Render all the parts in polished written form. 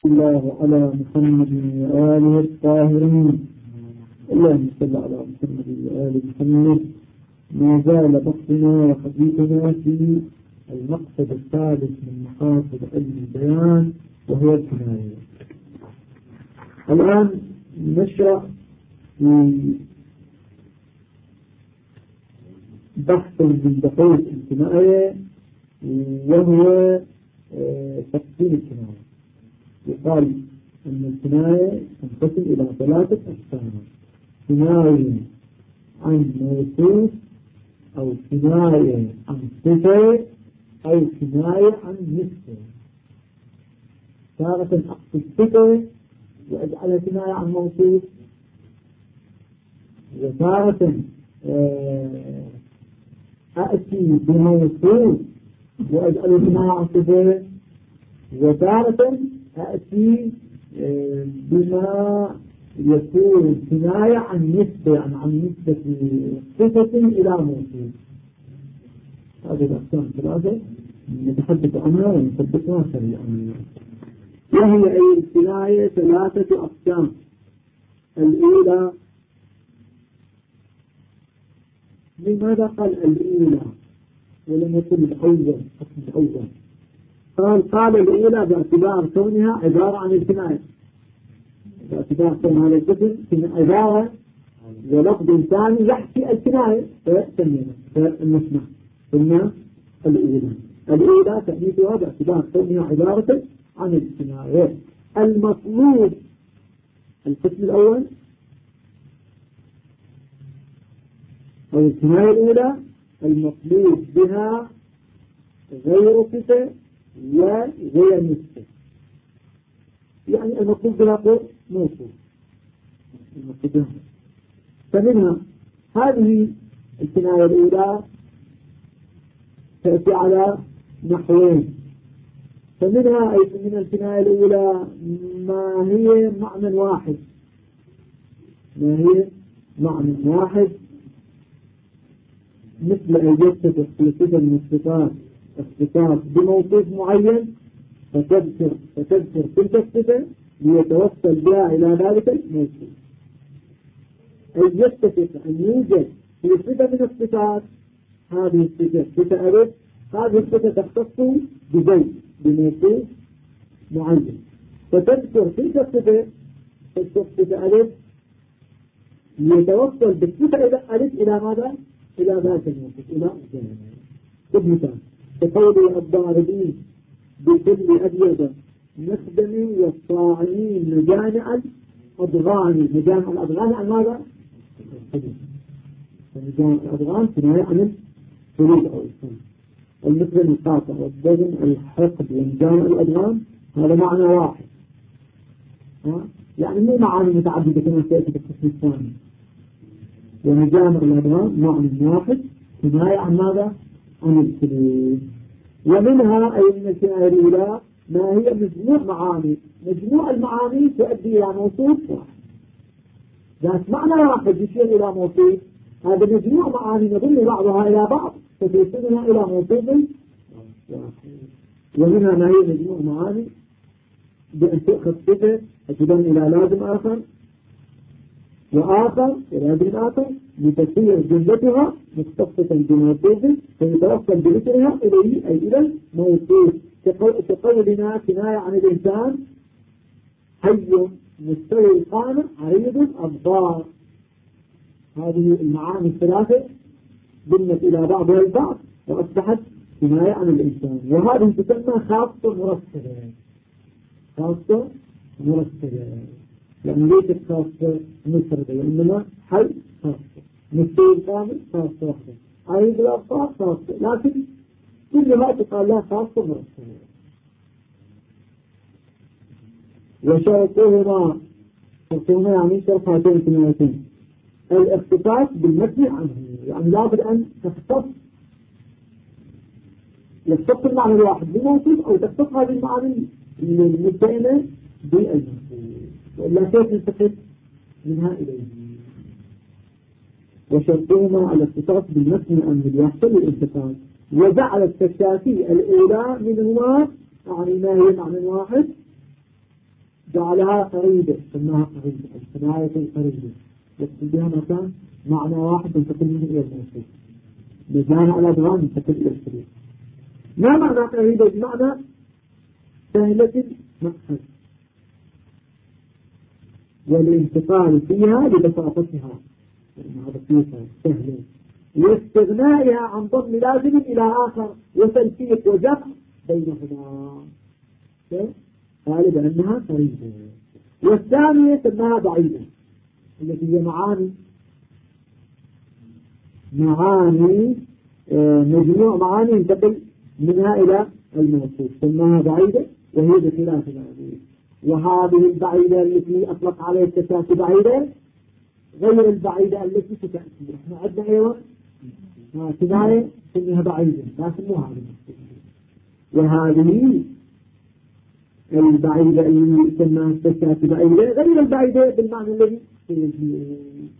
الله على محمد وآله الطاهرين. اللهم صل على محمد وآل محمد. ما زال بحثنا وحديثنا في المقصد الثالث من مقاصد علم البيان وهو الكناية. الآن نشرع في بحث من بحوث الكناية وهو تقسيم الكناية. يقال أن الكناية تنقسم إلى ثلاثة أقسام: كناية عن موصوف، أو كناية عن صفة، أو كناية عن نسبة. تارة أقصد صفة وأجعلها كناية عن موصوف، وتارة أأتي بموصوف وأجعله كناية عن صفة، وتارة أأتي بما يكون كناية عن نسبة، عن نسبة صفة إلى موصوف. هذه الأقسام ثلاثة نتحدث عنها ونثبتها سريعا. وهي أي الكناية ثلاثة أقسام. الأولى، لماذا قال الأولى ولم يكن الأول؟ قال الأولى باعتبار كونها عبارة عن الكناية، باعتبار كون هذا الاسم عبارة ولفظ ثاني يحكي الكناية، فالنسمع قلنا الأولى تأنيثها باعتبار كونها عبارة عن الكناية. المطلوب القسم الأول أو الكناية الأولى المطلوب بها غير صفة وغير نسبة، يعني المطلوب بها موصوف. فمنها هذه الكناية الأولى تأتي على نحوين. فمنها أي من الكناية الأولى ما هي معنى واحد، مثل أن يتصف في صفة من الصفات بموصوف معين، فتذكر تلك الصفة ليتوصل بها إلى ذلك الموصوف. أن يتصف أن يوجد في صفة من الصفات، هذه الصفة صفة ألف، هذه الصفة تختص بزيد بموصوف معين، فتذكر تلك الصفة صفة ألف ليتوصل بالصفة ألف إلى ماذا؟ إلى ذات الموصوف، إلى الجنة. مثال كقول الضاربين بكل أبيض نخدم والصاعمين مجامع الأضغان عن ماذا؟ مجامع الأضغان كناية عن الفروض أو السنة. المثل القاطع والدجن الحقد ومجامع الأضغان هذا معنى واحد، يعني مو معاني متعددة كما سيأتي بالقسم الثاني. ومجامع الأضغان معنى واحد كناية عن ماذا؟ عن الفروض. ومنها أي من الكناية الأولى ما هي مجموع المعاني تؤدي إلى موصوف واحد، ذات معنى واحد يشير إلى موصوف. هذا مجموع معاني يضم بعضها إلى بعض فتوصلها إلى موصوف واحد. ومنها ما هي مجموع معاني بأن تؤخذ صفة فتضم إلى لازم آخر وآخر ولازم آخر لتصير جملتها مختصة بموصوف فيتوصل بذكرها إليه أي إلى الموصوف. كقولنا كناية عن الإنسان حي مستوي القامة عريض الأضبار. هذه المعاني الثلاثة ضمت إلى بعضها البعض وأصبحت كناية عن الإنسان، وهذه تسمى خاصة مرتبة، يعني ليست خاصة مفردة، وإنما حي خاصة، مستوي القامة خاصة واحدة، عريض الأضبار خاصة، لكن كل ما تقال لها خاصة مرتبة. وشرطهما يعني شرط هاتين الكنايتين الاختصاص بالمثل عنه، يعني لابد أن يختص المعنى الواحد بموصوف أو تختص هذه المعاني المتبينة بالموصوف، وإلا كيف نستفيد منها إليه. وشرطهما الاختصاص بالمثل عنه ليحصل الالتفات. وجعل التشافي الأولى منهما يعني ما هي معنى واحد جعلها قريبة سماها قريبة الكناية القريبة يقصد بها مكان معنى واحد ينتقل منه إلى الموصول مجان على أدغام ينتقل إلى الكلمة. ما معنى قريبة؟ بمعنى سهلة المأخذ والانتقال فيها لبساطتها لأنها بسيطة سهلة واستغنائها عن ضم لازم إلى آخر وتلفيق وجمع بينهما قال بأنها قريبة. والثانية سماها بعيدة التي هي معاني مجموع معاني ينتقل منها إلى الموصول سماها بعيدة وهي بخلاف العديد. وهذه البعيدة التي أطلق عليها التساسي بعيدة غير البعيدة التي ستأتي. احنا عندنا أيضا كناية سميها بعيدة لا سموها وهذه البعيدة اللي سماها التساسي بعيدة غير البعيدة بالمعنى الذي سيجي.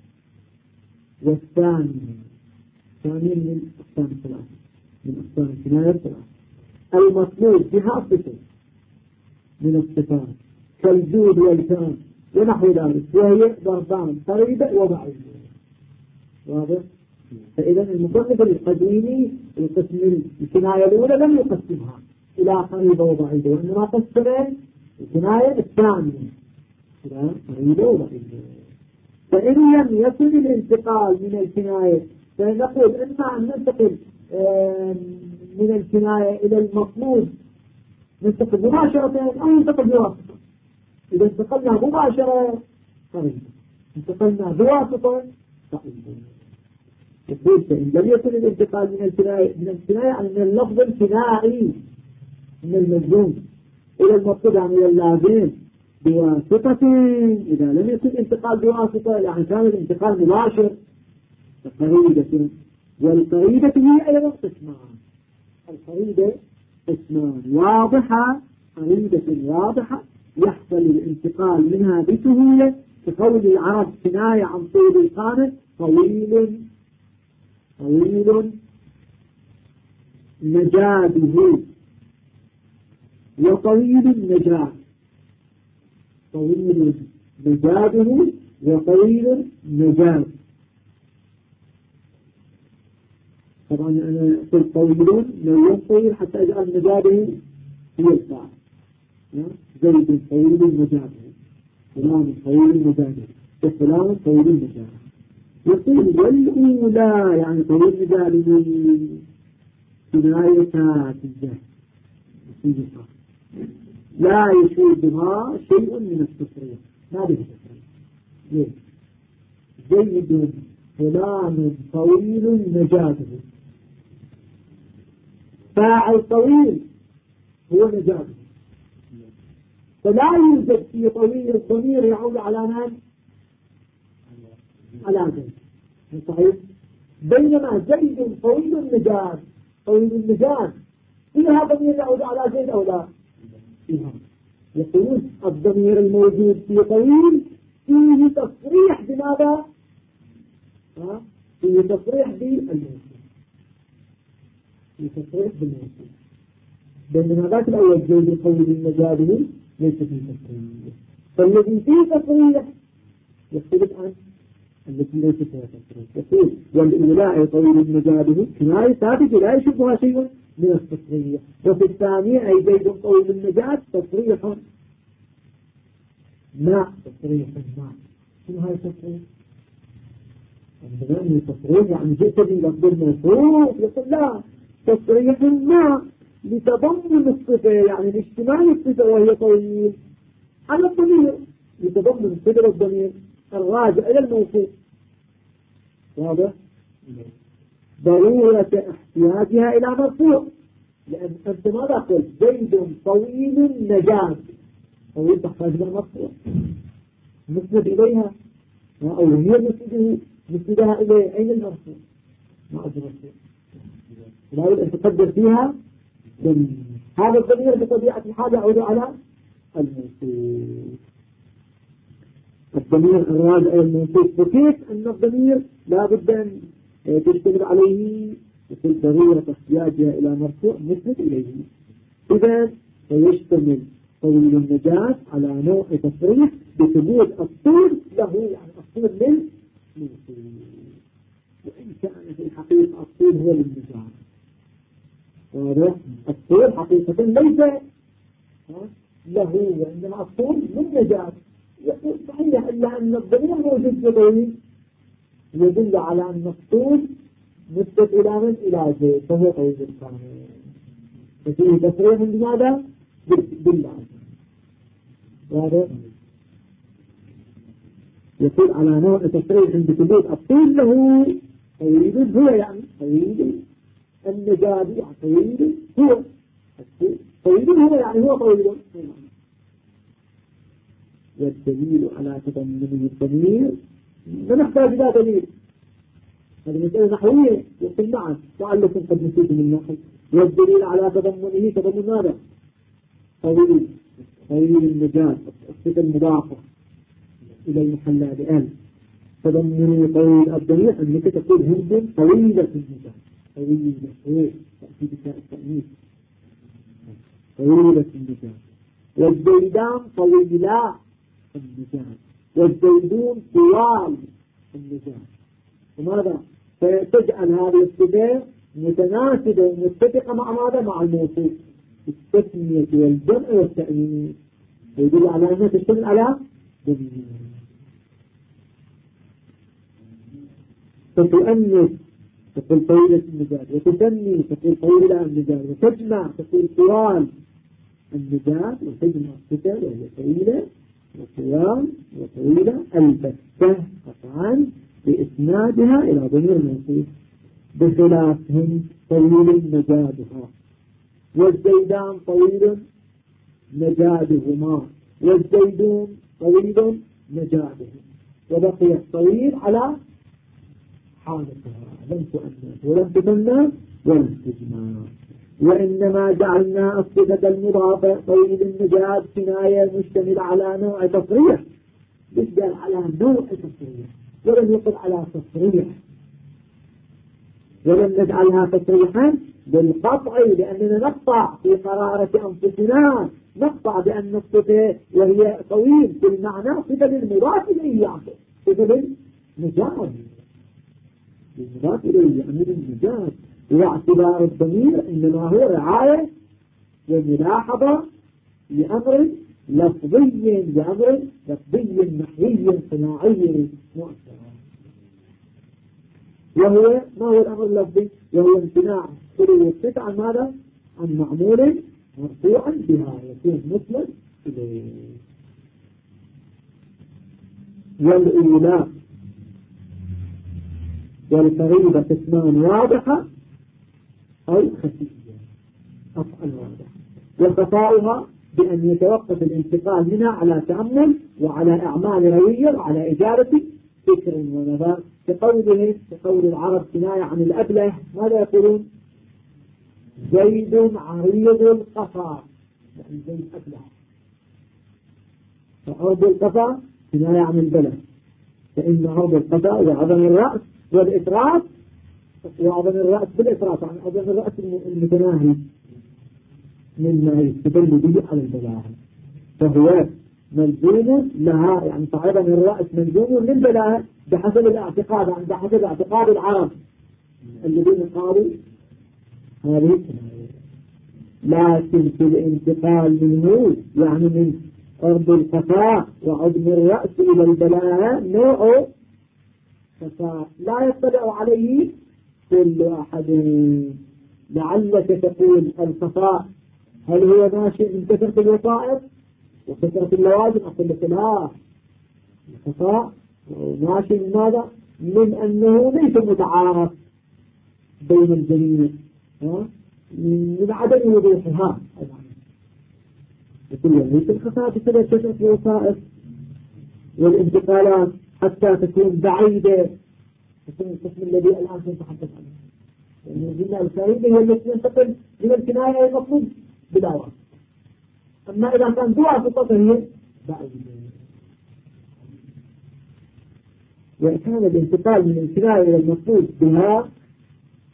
والثانية من أقسام الثلاثة من أقسام الكناية الثلاثة المطلوب بها صفة من الصفات كالجود والكرم ونحو ذلك وهي ضربان قريبة وبعيدة. واضح؟ فإذا المصنف القديمي القسم الكناية الأولى لم يقسمها إلى قريبة وبعيدة وإنما قسم الكناية الثانية إلى قريبة وبعيدة. فإن لم يكن الانتقال من الكناية فنقول إما أن ننتقل من الكناية إلى المطلوب ننتقل مباشرة أو ننتقل بواسطة. إذا انتقلنا مباشرة قريبا انتقلنا بواسطة قريبا. يقول فإن لم يكن الانتقال من الكناية عن اللفظ الكنائي من المجزوم إلى المطلوب عن إلى اللازم بواسطة. إذا لم يكن انتقال بواسطة يعني كان الانتقال مباشر فقريبة. والقريبة هي أيضا قسمان. القريبة قسمان واضحة قريبة واضحة يحصل الانتقال منها بسهولة كقول العرب كناية عن طول القامة طويل نجاده وطويل النجاد طويل نجاده وطويل نجاد. طبعا أنا قلت طويلون مليون طويل حتى أجعل نجاده هي الفاعل زيد طويل نجاده فلان طويل نجاده وفلان طويل نجاده. يقول والأولى يعني طويل نجاده كناية الجهل لا يشوبها شيء من التصريح ما به تصريح. زيد فلان طويل نجاده فاعل طويل هو نجاده فلا يوجد في طويل الضمير يعود على من؟ على زيد صحيح. بينما زيد طويل النجاد طويل النجاد فيها ضمير يعود على زيد أو لا فيها. يقول الضمير الموجود في طويل فيه تصريح بماذا؟ فيه تصريح بالموصول بينما ذاك الأول زيد طويل نجاده ليس فيه تصريح. فالذي فيه تصريح يختلف عن التي ليس فيها تصريح. يقول والأولى طويل نجاده كناية ثابتة لا يشبهها شيء من التصريح. وفي الثانية أي زيد طويل النجاد تصريح ما تصريح ما شنو هاي التصريح؟ عندما تصريح يعني جئت بلفظ الموصوف يقول لا تصريح ما لتضمن الصفة يعني لاشتمال الصفة وهي طويل على الضمير لتضمن الصفة والضمير الراجع إلى الموصوف. واضح؟ ضرورة احتياجها إلى مرفوع لأن أنت ماذا قلت زيد طويل نجاد طويل تحتاج إلى مرفوع نسند إليها أو هي نسندها إليه. أين المرفوع؟ ما أدري مرفوع لا يمكن أن تقدر فيها هذا الضمير بطبيعة الحال يعود على الموصوف. الضمير الراجع إلى الموصوف وكيف أن الضمير لا بد أن تشتغل عليه يقول ضرورة احتياجها إلى مرفوع نسند إليه. إذا فيشتمل طويل النجاة على نوع تصريح بثبوت الطول له، يعني الطول للطول، وإن كان في الحقيقة الطول هو للنجاة. واضح؟ الطول حقيقة ليس له، وإنما الطول للنجاة. يقول صحيح إلا أن الضمير موجود بطويل يدل على أن الطول نسبة إلى من؟ إلى زيد، فهو طويل الكامل. ففيه تصريح بماذا؟ بالله. واضح؟ يقول على نوع تصريح بثبوت الطول له طويل هو، يعني طويل النجاة، يعني طويل هو طويل هو، يعني هو طويل. والدليل على تضمنه الضمير ما نحتاج إلى دليل، هذه مسألة نحوية يقول معا تعلق قد نسيت من ناحية. والدليل على تضمنه تضمن ماذا؟ طويل النجاة، الصفة المضافة إلى المحلى بآل. تضمنه طويل الضمير أنك تقول هند طويلة النجاة، طويلة هي تأتي بكاء التأنيث، طويلة النجاة. والزيدان طويلا النجاة، والزيدون طوال النجاة. وماذا؟ فتجعل هذه الصفة متناسبة ومتفقة مع ماذا؟ مع الموصوف، التسمية والجمع والتأنيث، يدل على أنها تشتمل على ضمير. فتؤنث تقول طويلة النجاة، وتسمي تقول طويلة النجاة، وتجمع تقول طوال النجاة، وتجمع الصفة وهي طويلة وطوال وطويلة البتة قطعا بإسنادها إلى ضمير الموصوف، بخلافهم طويل نجادها. والزيدان طويل نجادهما، والزيدون طويل نجادهم، وبقي الطويل على حالتها، لم تؤنث ولم تثنى ولم تجمع. وإنما جعلنا الصفة المضافة طويل النجاد كناية مشتمل على نوع تصريح، يشتمل على نوع تصريح، ولم يقل على تصريح، ولم نجعلها تصريحا بالقطع، لأننا نقطع في قرارة أنفسنا، نقطع بأن الصفة وهي طويل بالمعنى صفة للمضاف إليه، صفة للنجاد، المضاف إليه أمر النجاة. واعتبار الضمير إنما هو رعاية وملاحظة لأمر لفظي، لأمر لفظي نحوي صناعي مؤثر. وهو ما هو الأمر اللفظي؟ وهو امتناع خلو الصفة عن ماذا؟ عن معمول مرفوعا بها يكون مسلم إليه. والإيلاء والقريبة قسمان واضحة أو خفية، أفعل واضحة، وخفاؤها بأن يتوقف الانتقال منها على تأمل وعلى أعمال روية وعلى إجابة فكر ونظر. كقول العرب كناية عن الأبله، ماذا يقولون؟ زيد عريض القفا، يعني زيد أبله. فعرض القفا كناية عن البلد، فإن عرض القفا وعظم الرأس والإطراف، وعظم الرأس بالإطراف، يعني عظم الرأس المتناهي مما يستدل به على البلاغة، فهو ملزوم لها، يعني فعظم الرأس ملزوم للبلاغة بحسب الاعتقاد، يعني بحسب اعتقاد العرب الذين قالوا هذه الكناية. لكن في الانتقال منه، يعني من أرض القفاء وعظم الرأس إلى البلاغة نوع خفاء لا يطلع عليه كل أحد. لعلك تقول الخفاء هل هو ناشئ من كثرة الوسائط وكثرة اللوازم؟ أقول لك لا، الخفاء ناشئ من ماذا؟ من أنه ليس متعارف بين الجميع، من عدم وضوحها. يقول ليس الخفاء بسبب كثرة الوسائط والانتقالات حتى تكون بعيدة، تكون القسم الذي الآن سنتحدث عنه، يعني قلنا الفريدة هي التي ينتقل من الكناية المطلوب بلا واسطة. أما إذا كان ذو واسطة هي بعيدة. وكان الانتقال من الكناية إلى المطلوب بها،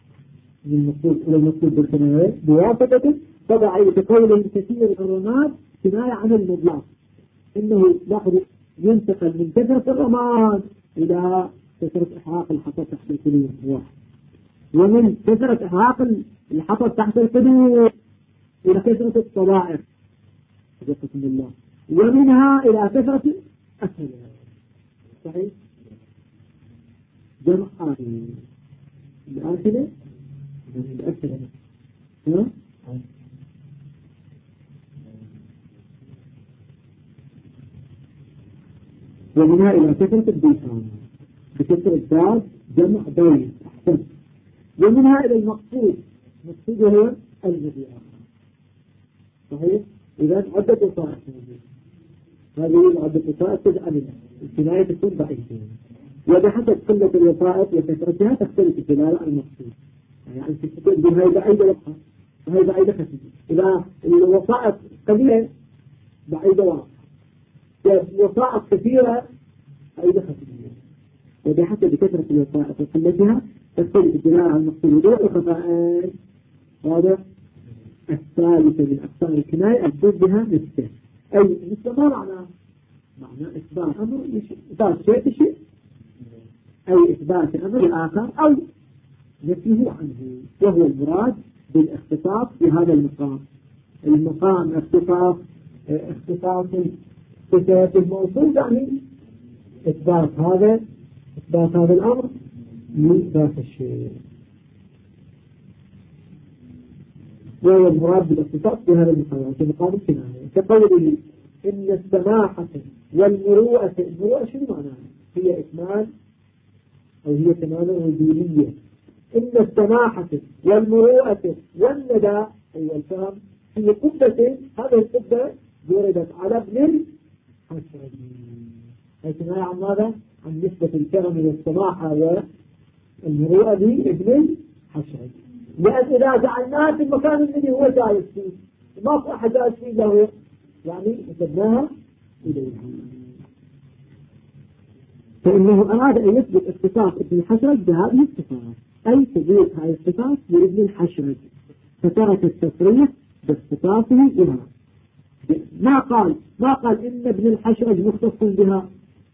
من المطلوب إلى المطلوب بالكناية بواسطة، فضعي بقول كثير العلماء كناية عن المضلاف، إنه لاحظوا ينتقل من كثرة الرماد إلى كثرة إحراق الحطب تحت القدور واحد، ومن كثرة إحراق الحطب تحت القدور إلى كثرة الصدائر بسم الله، ومنها إلى كثرة أسهلها. صحيح؟ جمع الآخرة الأسهلة ومنها إلى كثرة البيتان بكثرة الداد جمع بين أحسن، ومنها إلى المقصود هو الذي آخر. صحيح؟ إذا عدة وصائف هذه العدة وصائف تجعل الكناية تكون ضعيفة، وبحسب قلة الوصائف وكثرتها تختلف الدلالة عن المقصود. يعني تقول هاي بعيدة لبقى وهي بعيدة خفيفة، إذا الوصائف قليلة بعيدة واضحة، وصائف كثيرة بعيدة خفيفة، وبحسب كثرة الوصائف وقلتها تختلف الدلالة عن المقصود. ودول الخفائين هذا الثالثة من أقسام الكناية المقصود بها نسبة. أي نسبة ما معنى إثبات أمر إثبات شيء بشيء، أي إثبات أمر الآخر أو نفيه عنه، وهو المراد بالاختصاص في هذا المقام. المقام اختصاص صفات الموصول، يعني إثبات هذا الأمر لذات الشيء، وهو المراد بالاختصاص في هذا المقام في مقام الكناية، كقوله إن السماحة والمروءة. المروءة شنو معناها؟ هي إكمال أو هي كمال وجودية. إن السماحة والمروءة والندى أي الفهم في قبة، هذه القبة وردت على ابن الحشرج، أي كناية عن ماذا؟ عن نسبة الكرم والسماحة والمروءة لابن الحشرج، لأن إذا جعلناها في المكان الذي هو جالس فيه ما في أحد جالس فيه له، يعني نسبناها إليها. فإنه أراد أن يثبت اختصاص ابن الحشرج بهذه الصفات، أي تثبيت هذه الصفات لابن الحشرج، فترك التصريح باختصاصه بها. ما قال إن ابن الحشرج مختص بها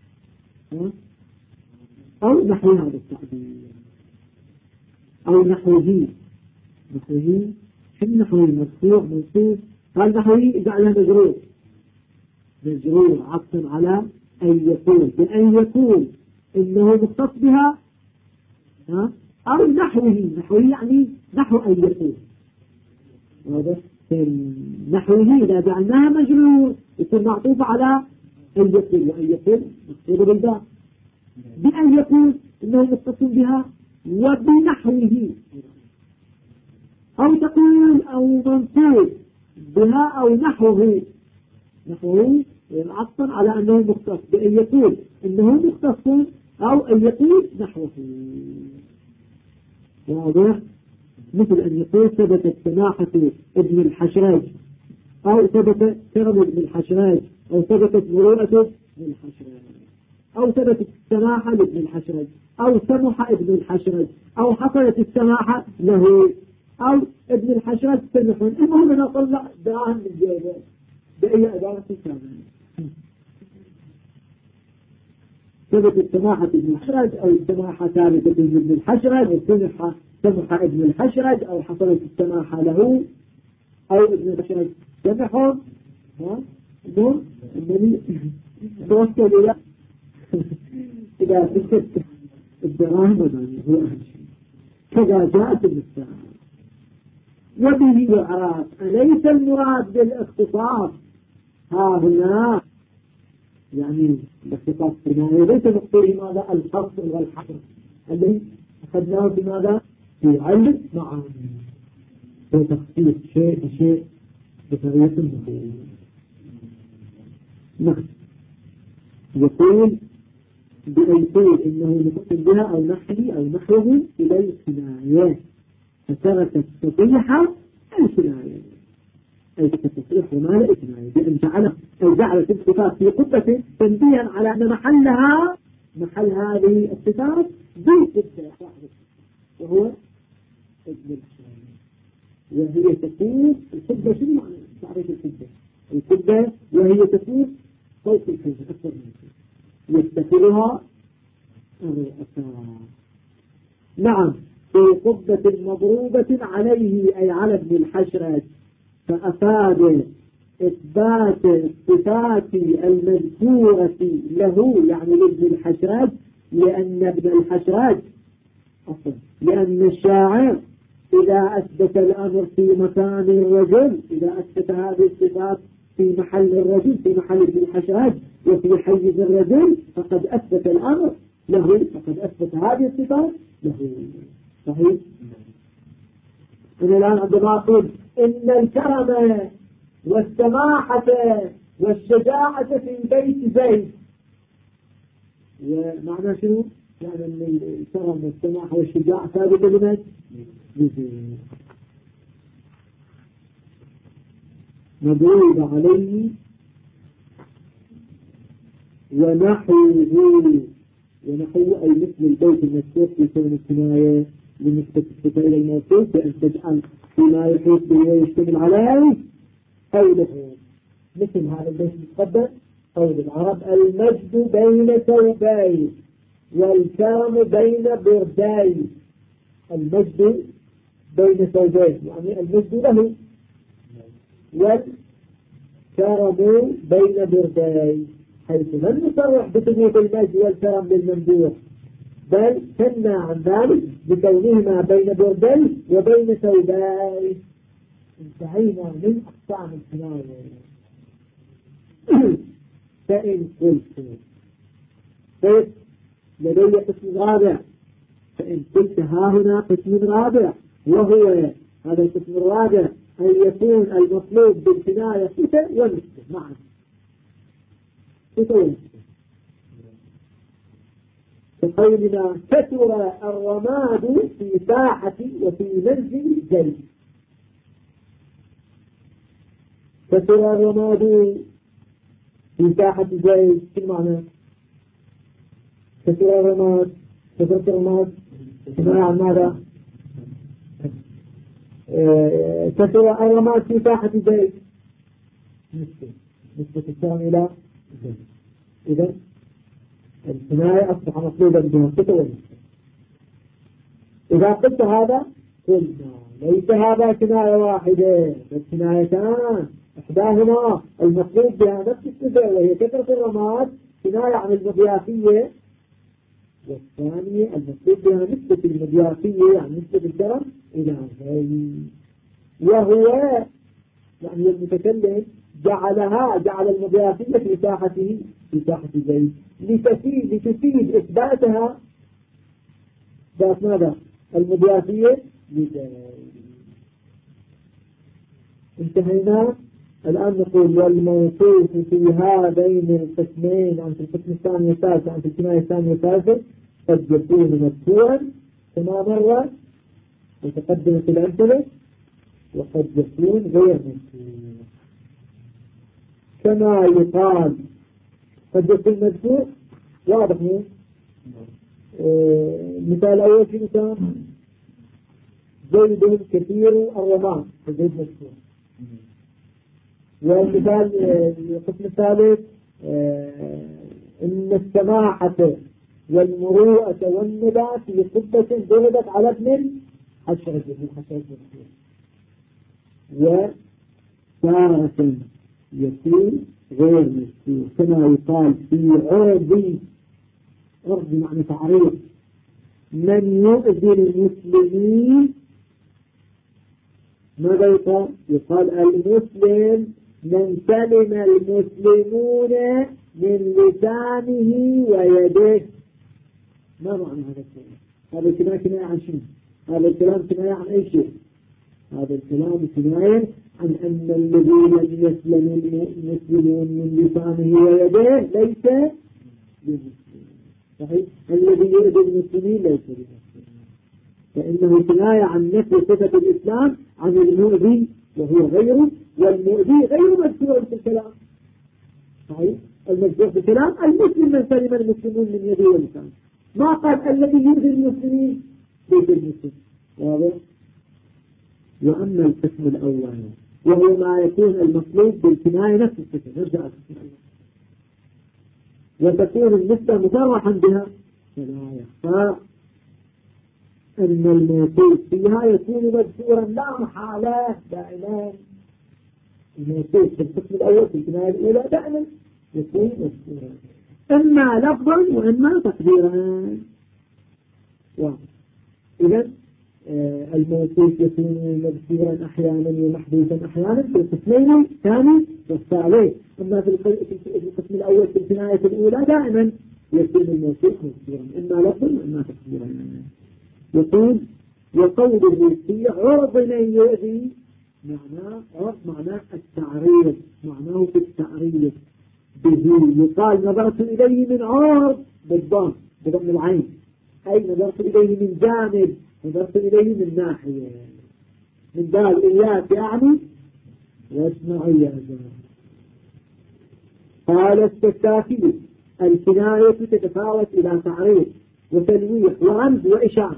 أو نحو هذا التعبير أو نحوه شن نحوه مرفوع منصوب، قال نحوه جعلها مجرور عطفا على أن يكون، بأن يكون إنه مختص بها أو نحوه يعني نحو أن يكون. واضح؟ نحوه إذا جعلناها مجرور يكون معطوف على أن يكون، وأن يكون مقصود بالباء، بأن يكون إنه مختص بها وبنحوه، أو تقول أو منصوب بها أو نحوه عطفا على أنه مختص، بأن يكون إنه مختص أو أن يكون نحوه. واضح؟ مثل أن يقول ثبتت سماحة ابن الحشرج، أو ثبت كرم ابن الحشرج، أو ثبتت مروءة ابن الحشرج، أو ثبتت السماحة لابن الحشرج، أو سمح ابن الحشرج، أو حصلت السماحة له، أو ابن الحشرج سمح. المهم أن أطلع دراهم من جيبه بأي أدارة كاملة. ثبت السماحة ابن الحشرج، أو السماحة ثابتة ابن الحشرج، أو سمح ابن الحشرج، أو حصلت السماحة له، أو ابن الحشرج سمحهم. أنني توصل إلى فكرة الدراهم ومعنى هو أهم شيء. كذا جاءت المساء وبه يعرف. أليس المراد بالاختصاص ها هنا يعني الاختصاص بماذا؟ ليس مقصود ماذا؟ الحصر والحصر الذي أخذناه بماذا؟ في علم معاني، هو تخصيص شيء بشيء بطريقة النقول. نعم، يقول بأن يقول إنه مقصد بها أو نحوه إلى الكناية، فترك التصريح الكناية، أي التصريح وما لا الكناية، بأن جعلت الصفات في قبة تنبيها على أن محل هذه الصفات بالقبة واحدة، وهو ابن الحشرج. وهي تقول القبة شنو معنى تعريف القبة؟ القبة وهي تكون فوق الكلمة أكثر من كلمة يستقلها الرؤساء. نعم في قبة مضروبة عليه أي على ابن الحشرج، فأفاد إثبات الصفات المذكورة له يعني لابن الحشرج، لأن ابن الحشرج لأن الشاعر إذا أثبت الأمر في مكان الرجل، إذا أثبت هذه الصفات في محل الرجل في محل ابن الحشرج وفي حيز الرجل فقد أثبت الأمر له، فقد أثبت هذه الصفات له. صحيح؟ أنا الآن عندما أقول إن الكرم والسماحة والشجاعة في بيت زيد، ومعنى شنو؟ يعني أن الكرم والسماحة والشجاعة ثابتة لمن؟ مضروب عليه ونحوه أي مثل البيت المذكور في كون الكناية لنسبة الصفة إلى الموصوف بأن تجعل فيما يحيط به ويشتمل عليه قوله مثل هذا البيت المتقدم قول العرب المجد بين ثوبين والكرم بين بردين. المجد بين ثوبين يعني المجد له، والكرم بين بردين، حيث لم نصرح بثبوت المجد والكرم للممدوح، بل كنا عن ذلك بكونهما بين بردين وبين ثوبين. انتهينا من أقسام الكناية. فإن قلت لدي قسم رابع، فإن قلت ها هنا قسم رابع، وهو هذا القسم الرابع أن يكون المطلوب بالكناية صفة ونسبة معا، صفة ونسبة. كقولنا كثر الرماد في ساحة وفي منزل زيد. كثر الرماد في ساحة زيد شو معنى؟ كثر الرماد، كثرة الرماد كناية عن ماذا؟ كثر الرماد في ساحة زيد نسبة الكلام إلى زيد. إذا الكناية أصبح مطلوبا بها صفة ونسبة. إذا قلت هذا قلنا ليس هذا كناية واحدة بل كنايتان، إحداهما المطلوب بها نفس الصفة وهي كثرة الرماد كناية عن المضيافية، والثانية المطلوب بها نسبة المضيافية يعني نسبة الكرم إلى زيد. وهو يعني المتكلم جعل المضيافية في ساحته في ساحة زيد لتفيد إثباتها ذات ماذا؟ المضيافية لزيد. انتهينا. الآن نقول والموصوف في هذين القسمين عن القسم الثاني والثالث عن الكناية الثانية والثالثة قد يكون مذكورا كما مر وتقدم في الأمثلة، وقد يكون غير مذكور كما يقال. قد يكون مذكور واضح مو؟ مثال أول في مثال زيد كثير الرماد فزيد مذكور. والمثال القسم الثالث إن السماحة والمروءة والندى في قبة ضربت على ابن الحشرج وتارة يكون غير مذكور كما يقال في عرض معنى تعريف من يؤذي المسلمين. ماذا يقال؟ يقال المسلم من سلم المسلمون من لسانه ويده. ما معنى هذا الكلام؟ هذا الكلام كناية عن شنو؟ هذا الكلام كناية عن أي شيء؟ هذا الكلام كناية عن أن الذين يسلم المسلمون من لسانه ويده ليس بمسلم. صحيح؟ الذي يؤذي المسلمين ليس بمسلم، فإنه كناية عن نفي صفة الإسلام عن المؤذي وهو غيره، والمؤذي غير مذكور في الكلام. صحيح؟ المذكور في الكلام المسلم من سلم المسلمون من يده ولسانه، ما قال الذي يؤذي المسلمين ليس المسلم. واضح؟ وأما القسم الأول وهو ما يكون المطلوب بالكناية نفس الصفة نرجع وتكون النسبة مصرحا بها فلا يخفى أن الموصوف فيها يكون مذكورا لا محالة دائما. الموصوف في القسم الأول في الكناية الأولى دائما يكون مذكورا إما لفظا وإما تقديرا. إذن الموصوف يكون مذكورا أحيانا ومحدوثا أحيانا في القسمين الثاني والثالث. أما في القسم الأول في الكناية الأولى دائما يكون الموصوف مذكورا إما لفظا وإما تقديرا. يقول وقوله في عرض يؤذي معناه عرض معناه التعريض معناه في التعريض به يقال نظرت إليه من عرض بالضم بضم العين أي نظرت إليه من جانب نظرت إليه من ناحية من قال إياك يعني واسمعي يا جماعة. قال السكاكي الكناية تتفاوت إلى تعريض وتلويح ورمز وإشارة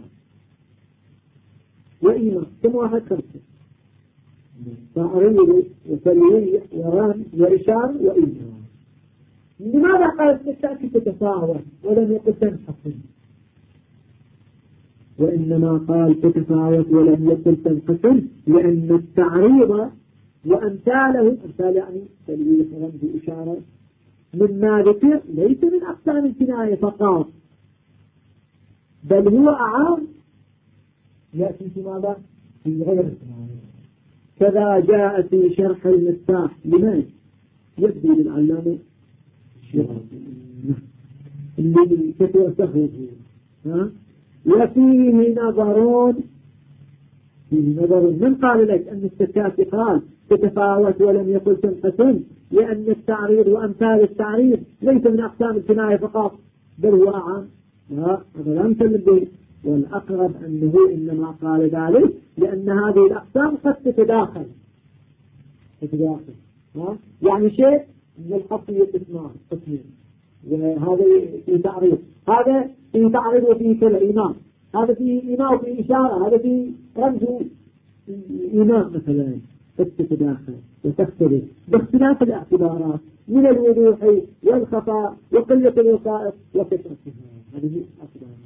وإيمان كم واحد خمسة تعريض وتلويح ورمز وإشارة وإيمان. لماذا قال السكاكي تتفاوت ولم يقل تنحصر وإنما قال تتفاوت ولم يقل تنقسم لأن التعريض وأمثاله أمثال يعني تلويح ورمز وإشارة مما ذكر ليس من أقسام الكناية فقط بل هو أعام يأتي في ماذا؟ في غير الكناية. كذا جاء في شرح المفتاح لمن؟ يبدو للعلامة اللي كتب تخرج وفيه نظر من قال لك أن السكاكي قال تتفاوت ولم يقل تنقسم لأن التعريض وأمثال التعريض ليس من أقسام الكناية فقط بل هو عام. لا هذا لا مثل به والأقرب أنه إنما قال ذلك لأن هذه الأقسام قد تتداخل يعني شيء من الخطية قسمين وهذا في تعريض هذا في تعريض وفيه كالإيمان هذا في إيمان وفي إشارة هذا في رمز إيمان مثلا تتداخل وتختلف باختلاف الاعتبارات من الوضوح والخفاء وقلة الوسائط وكثرتها. هذه الاعتبارات.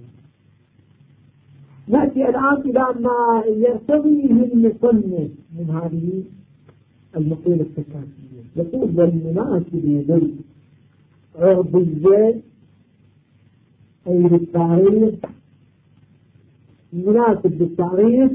نأتي الآن إلى ما يرتضيه المصنف من هذه المقولة السكاكية. يقول والمناسب بالعرضية أي بالتعريف المناسب بالتعريف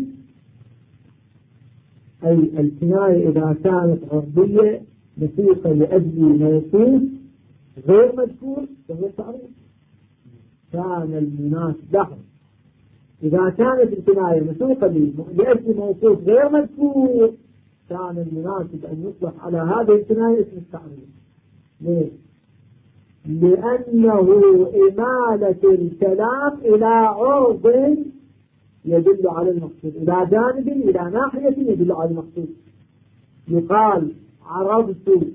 أي الكناية إذا كانت عرضية مسيقة لأجل موصوف غير مذكور فهو التعريف. كان المناسب لحظة إذا كانت الكناية مسيقة لأجل موصوف غير مذكور كان المناسب أن يطلق على هذه الكناية اسم التعريف. ليه؟ لأنه إمالة الكلام إلى عرض يدل على المقصود إلى جانب إلى ناحية يدل على المقصود. يقال عرضت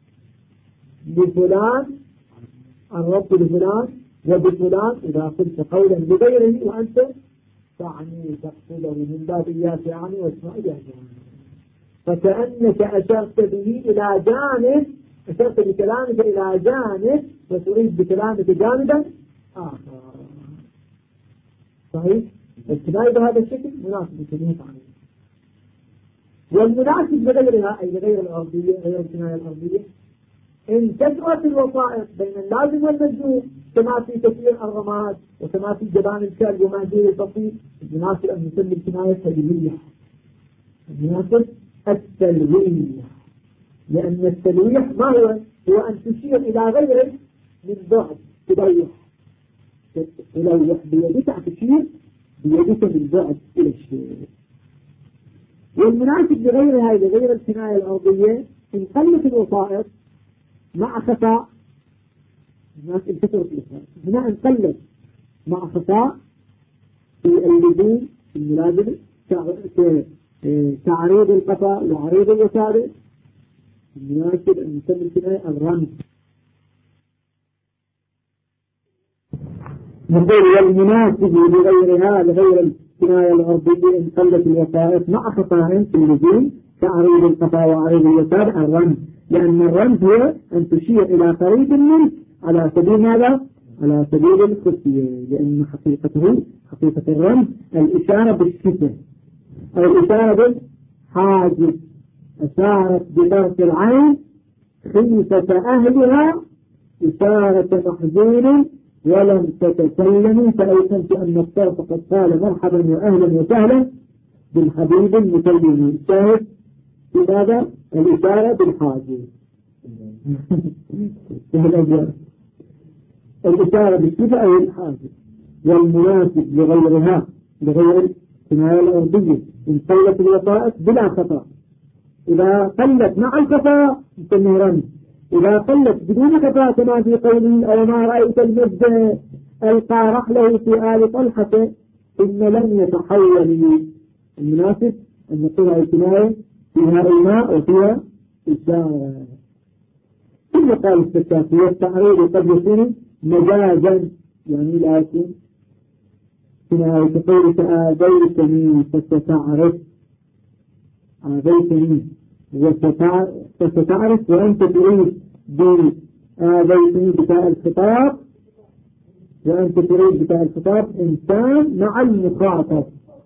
لفلان وبفلان إذا قلت قولا لغيره وأنت تعني تقصده من باب إياك يعني واسمع إياك فكأنك أشرت به إلى جانب أشرت بكلامك إلى جانب وتريد بكلامك جانبا آخر. صحيح؟ الكناية بهذا الشكل مناسب لكلمة عنه. والمناسب لغيرها أي لغير الأرضية غير الكناية الأرضية إن كثرت الوسائط بين اللازم والمجزوم كما في كثير الرماد وكما في جبان الكلب ومهدير البسيط المناسب أن نسمي الكناية تلويح. المناسب التلويح لأن التلويح ما هو أن تشير إلى غيرك من بعد تلوح بيدك تشير بيدك من بعد إلى الشيء. والمناسب لغيرها لغير الكناية الأرضية إن قلت الوسائط مع خفاء الناس انتشرت الوسائط هنا إن قلت مع خفاء في اللزوم الملازمة تعريض القفاء وعريض الوسائط المناسب أن نسمي الكناية الرمز. نقول والمناسب لغيرها لغير الكناية الأرضية إن قلت الوسائط مع خفاء في اللزوم تعريض القفا وعريض اليسار الرمز، لأن الرمز هو أن تشير إلى قريب منك على سبيل ماذا؟ على سبيل الخفية، لأن حقيقة الرمز الإشارة بالشفة أو الإشارة بالحاجز. أشارت بطرف العين خيفة أهلها إشارة محزون ولم تتكلم، فأيقنت أن الطرف قد قال مرحبا وأهلا وسهلا بالحبيب المكلم. الشاهد في هذا الإشارة بالحاجز. الإشارة بالشفة أو الحاجز، والمناسب لغيرها لغير الكناية الأرضية إن قلت الوسائط بلا خطأ. إذا قلت مع الخطأ يسمى رمز، إذا قلت بدون خطأ كما في قوله أو ما رأيت المجد ألقى رحله في آل طلحة إن لم يتحول. المناسب أن نقول الكناية فيها الماء وفيها إشارة. ثم قال السكاكي التعريض قد يكون مجازا، يعني لا يكون كناية تقول آذيتني فستعرف، آذيتني فستعرف، وأنت تريد بآذيتني بتاء الخطاب، وأنت تريد بتاء الخطاب إنسان مع المخاطب.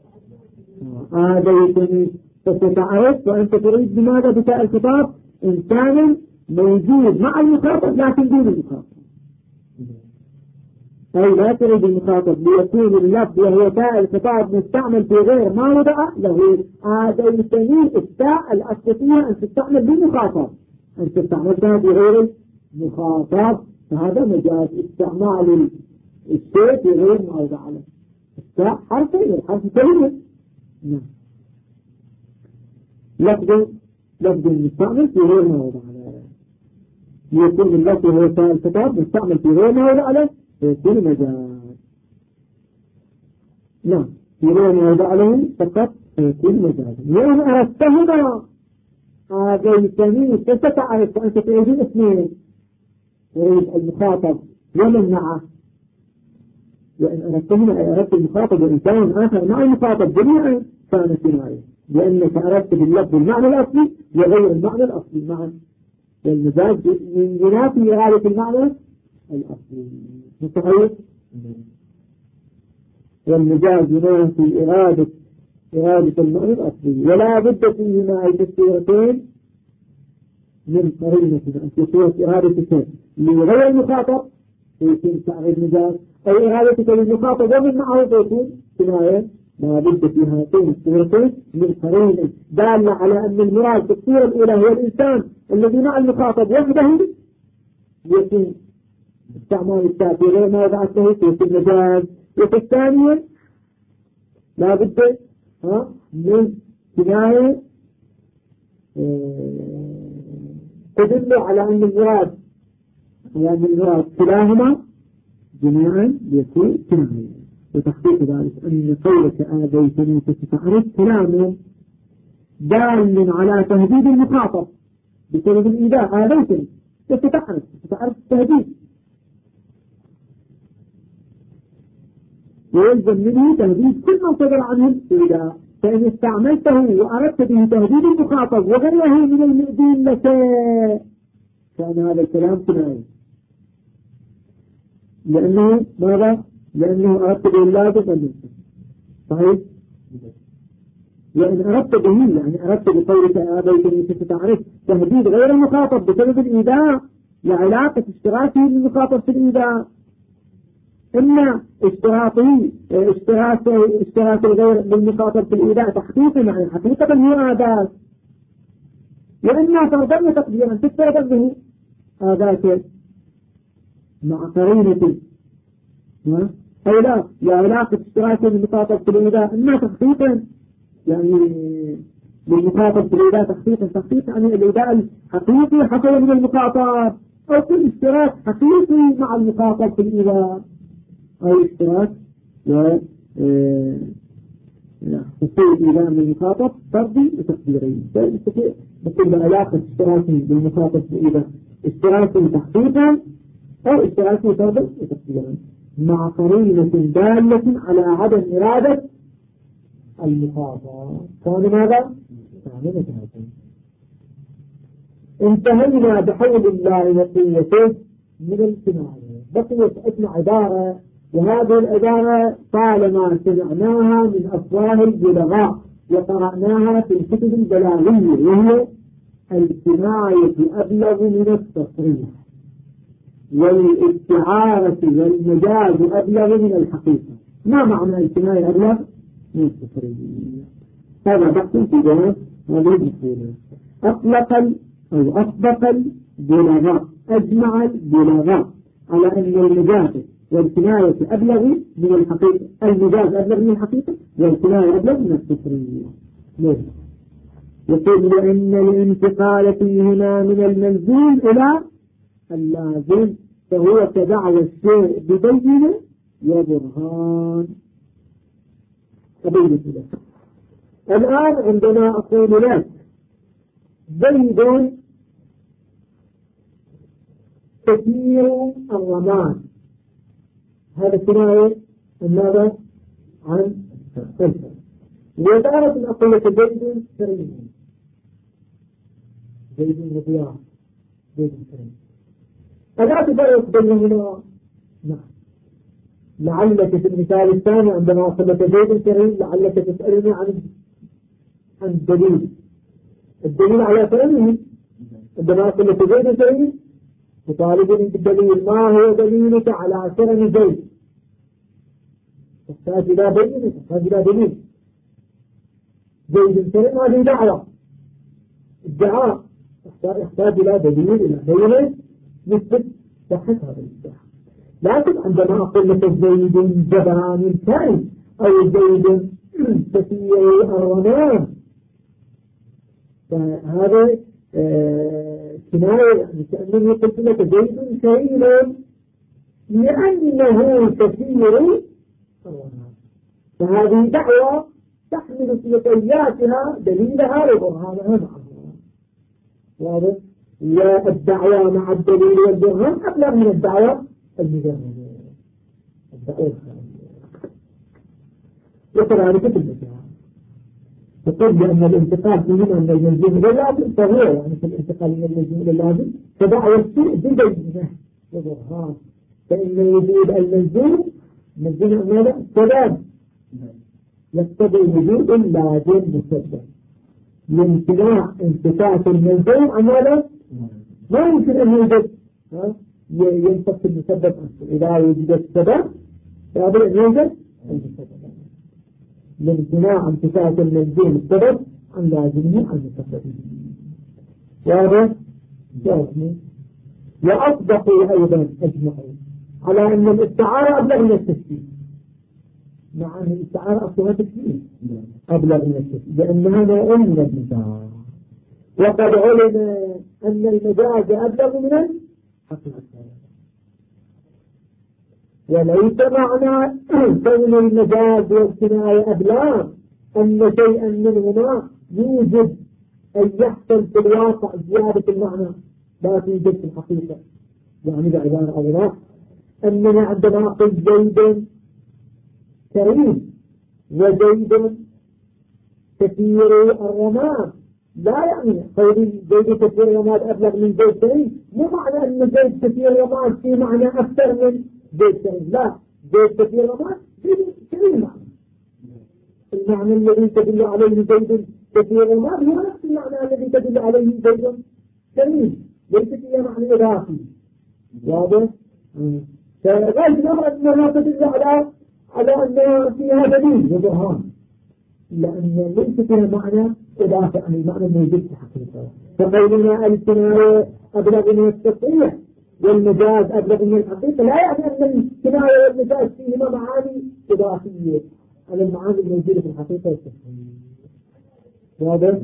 آذيتني فستعرف وأنت تريد بماذا بتاء الخطاب؟ إنسان موجود مع المخاطب لكن دون المخاطب، أي لا تريد المخاطب ليكون اللفظ وهو تاء الخطاب مستعمل في غير ما وضع له. آذيتني التاء الأساسية أن تستعمل بالمخاطب، أن تستعملها في غير المخاطب، فهذا مجاز استعمال الشيء في غير ما وضع له. التاء حرفين، الحرف كلمة. نعم. لفظ مستعمل في غير ما وضع له، ليكون اللفظ وهو تاء الخطاب مستعمل في غير ما وضع له يكون مجاز. لا يرون وضع له فقط يكون مجاز. وإن أردتهما آذيتني فستعرف، وأنت تريد اثنين، تريد المخاطب ومن معه. وإن أردتهما أي أردت المخاطب وإنسان آخر مع المخاطب جميعا كانت كناية، لأنك أردت باللفظ المعنى الأصلي وغير المعنى الأصلي معا، والمجاز من ينافي إرادة المعنى الأصلي. مستحيل. والمجاز ينافي إرادة المعنى الأصلي، ولا بد فيهما أي التسويرتين من قرينة أن تسوير إرادة الشيء لغير المخاطب فيكون تعريض مجاز، أو إرادتك للمخاطب ومن معه فيكون كناية. لا بد في هاتين الصورتين من قرينة دالة على أن المراد في الصورة الأولى هو الإنسان الذي مع المخاطب وحده، يكون استعمال التاء في غير ما وضعت له في المجاز. وفي الثانية لا بد من كناية تدل على أن المراد كلاهما جميعا يكون كناية. وتحقيق ذلك أن قولك آذيتني فستعرف كلام دال على تهديد المخاطب بسبب الإيذاء. آذيتني فستعرف التهديد، ويلزم منه تهديد كل ما صدر عنه الإيذاء. فإن استعملته وأردت به تهديد المخاطب وغيره من المؤذين لك كان هذا الكلام كناية، لأنه ماذا؟ لأنه أردت به اللازم والمنسى. صحيح؟ لأن أردت به يعني أردت بقولك آذيتني فستعرف تهديد غير المخاطب بسبب الإيذاء لعلاقة اشتراكه للمخاطب في الإيذاء. إما اشتراك الغير للمخاطب في الإيذاء تحقيقا يعني حقيقة هو آذاك، وإما فرضا تقديرا تفترض به آذاك مع قرينة أو لا لعلاقة اشتراك للمخاطب في الإيذاء، إما تحقيقا يعني للمخاطب في الإيذاء تحقيقا يعني الإيذاء الحقيقي حصل من المخاطب، أو كل اشتراك حقيقي مع المخاطب في الإيذاء، أو اشتراك حصول الإيذاء من المخاطب فردي وتقديري. بكل علاقة اشتراك بالمخاطب في الإيذاء اشتراك تحقيقا أو اشتراك فردا وتقديرا مع قرينة دالة على عدم إرادة المخاطب. كان ماذا؟ ثامنة هذا. انتهينا بحول الله وقوته من الكناية. بقيت عندنا عبارة، وهذه العبارة طالما سمعناها من أفواه البلغاء وقرأناها في الكتب البلاغية، وهي الكناية أبلغ من التصريح، والاستعارة والمجاز أبلغ من الحقيقة. ما معنى الكناية أبلغ من التصريح؟ هذا بحث في جواب هذه المسألة. أطلق البلغاء، أجمع البلغاء على أن المجاز والكناية أبلغ من الحقيقة، المجاز أبلغ من الحقيقة والكناية أبلغ من التصريح. ليه؟ يقول لأن الانتقال فيهما من الملزوم إلى اللازم فهو كدعوى الشيء ببينة وبرهان. أبين لك الآن عندما أقول لك زيد كثير الرماد، هذا كناية ماذا؟ عن الفلسفة. وتارة أقول لك زيد كريم، زيد رضيان، زيد كريم. ألا تفرق بينهما؟ نعم. لعلك في المثال الثاني عندما أقول لك زيد كريم لعلك تسألني عن الدليل، الدليل على كرمه. عندما أقول لك زيد كريم تطالبني بالدليل، ما هو دليلك على كرم زيد؟ تحتاج إلى بينة، تحتاج إلى دليل. زيد كريم هذه دعوة، ادعاء، يحتاج إلى دليل، إلى بينة نثبت صحة هذا الادعاء. لكن عندما أقول لك زيد جبان كريم أو زيد كثير الرماد، فهذا كناية، يعني كأنه قلت لك زيد كريم لأنه كثير الرماد، فهذه دعوة تحمل في طياتها دليلها وبرهانها معها. واضح؟ والدعوة مع الدليل والبرهان أبلغ من الدعوة المجردة، الدعوة وكذلك في المثال تقول بأن الانتقال فيهما من الملزوم إلى اللازم فهو يعني في الانتقال من الملزوم إلى اللازم فدعوة الشيء ببينة وبرهان، فإن وجود الملزوم ملزوم ماذا؟ سبب يقتضي وجود اللازم مسبب. لامتناع انتفاع الملزوم عن ماذا؟ ما يمكن أن يوجد ينفك المسبب إذا وجد السبب فيجب أن يوجد المسبب. لامتناع انتفاع الملزوم السبب عن لازمه عن مسببه. واضح؟ جاءتني. وأصدقوا أيضا أجمعين على أن الاستعارة أبلغ من التشبيه، مع أن الاستعارة أصلها تشبيه أبلغ من التشبيه لأنها نوع من المجاز، وقد علم أن المجاز أبلغ من الحقيقة. وليس معنى كون المجاز والكناية أبلغ أن شيئا منهما يوجد أن يحصل في الواقع زيادة المعنى لا توجد في الحقيقة. يعني بعبارة أوضح أننا عندما أقول زيد كريم وزيد كثير الرماد لا يعني قول زيد كثير الرماد أبلغ من زيد كريم، مو معنى أن زيد كثير الرماد في معنى أكثر من زيد كريم، لا، زيد كثير الرماد زيد كريم معنى. المعنى الذي تدل عليه زيد كثير الرماد هو نفس المعنى الذي تدل عليه زيد كريم، ليس فيها معنى إضافي. واضح؟ فغاية الأمر أنها تدل على أن فيها دليل وبرهان، لأن ليس فيها معنى إضافة عن المعنى الموجود في الحقيقة. فقولنا الكناية أبلغ من التصريح والمجاز أبلغ من الحقيقة لا يعني أن الكناية والمجاز فيهما معاني إضافية على المعاني الموجودة في الحقيقة والتصريح. واضح؟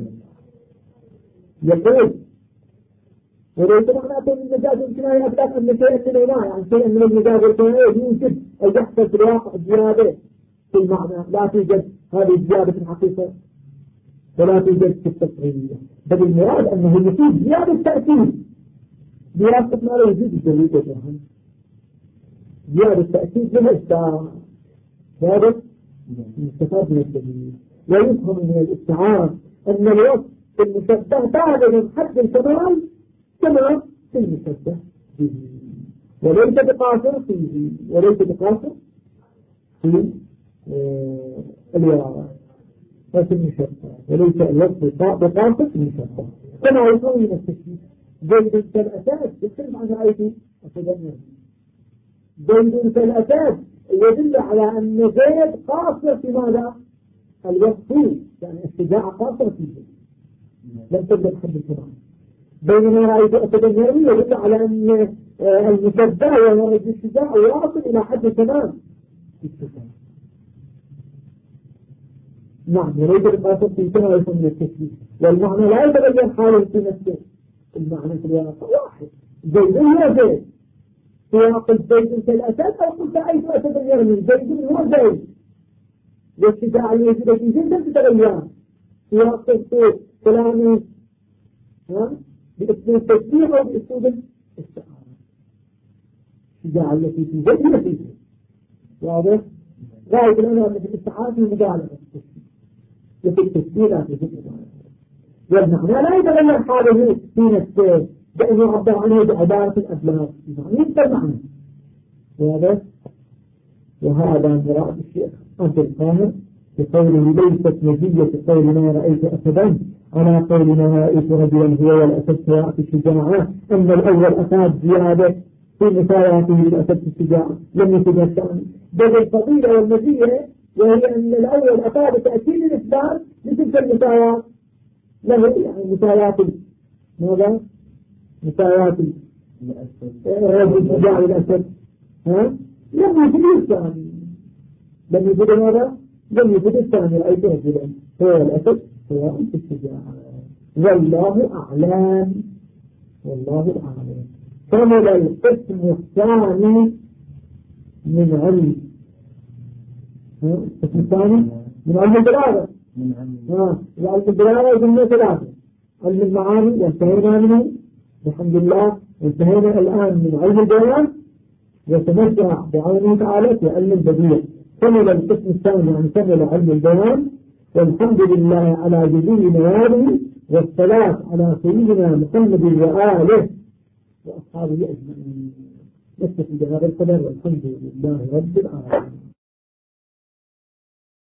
يقول وليس معنى أن المجاز والكناية أبلغ أن شيئا منهما، يعني شيئا من المجاز والكناية يوجد أن يحصل في الواقع زيادة في المعنى، لا توجد هذه الزيادة في الحقيقة ولا توجد في التصريح، بل المراد أنه يفيد زيادة تأكيد، زيادة ما لا يجوز الدليل والبرهان، زيادة تأكيد للإستعارة، زيادة مستفاد من الدليل. ويفهم من الاستعارة أن الوصف في المشبه بعد من حد الكمال كما في المشبه به، وليس بقاصر فيه، وليس بقاصر في الوراء وفي المشبه، وليس الوصف بقاصر في المشبه. كما يقول من التشبيه زيد كالأساس يختلف عن رأيته أتدمر. زيد كالأساس يدل على أن زيد قاصر في ماذا؟ الوصف، يعني الشجاعة قاصر فيه لم تبدأ حد الكمال. بينما رأيت أتدمر يدل على أن المشبه ورد الشجاع واصل إلى حد الكمال. نعم، وليس القاصر في كما يكون من التشبيه، والمعنى لا يتغير حاله في نفسه، المعنى في الواقع واحد. زيد هو زيد، سواء قلت زيد كالأسد أو قلت أيضا أتغير من زيد هو زيد، والشجاع اللي يجب في زيد لم تتغير، سواء قلت كلامي بأسلوب التشبيه أو بأسلوب الاستعارة. الشجاع التي في زيد هي في زيد، واضح؟ لا يقول أنا أن في الاستعارة مبالغة وفي التشبيه لا في زيد، والمعنى لا يتغير حاله في نفسه بأنه يعبر عنه بعبارة الأبلاغ، يعني يبقى المعنى. وهذا مراد الشيخ عبد القاهر بقوله ليست نتيجة قول ما رأيت أسدا على قول ما رأيت رجلا هو والأسد سواء في الشجاعة، أن الأول أفاد زيادة في مساواته للأسد في الشجاعة لم يكن الثاني، بل الفضيلة والمزية وهي أن الأول أفاد تأكيد الإثبات لتلك المساواة له، يعني مساواة ماذا؟ مساواة الرجل الشجاع للأسد لم يفيد الثاني، لم يفيد ماذا؟ لم يفيد الثاني رأيت رجلا هو الأسد سواء في الشجاعة. والله أعلم، والله أعلم. كمل القسم الثاني من علم، القسم الثاني من علم الدلالة، علم الدلالة يجمع ثلاثة: علم المعاني وانتهينا منه الحمد لله، انتهينا الآن من علم البيان وتمتع بعونه تعالى في علم البديع. كمل القسم الثاني يعني كمل علم البيان، والحمد لله على جزيل نواله، والصلاة على سيدنا محمد وآله وأصحابه أجمعين. نكتفي بهذا القدر والحمد لله رب العالمين.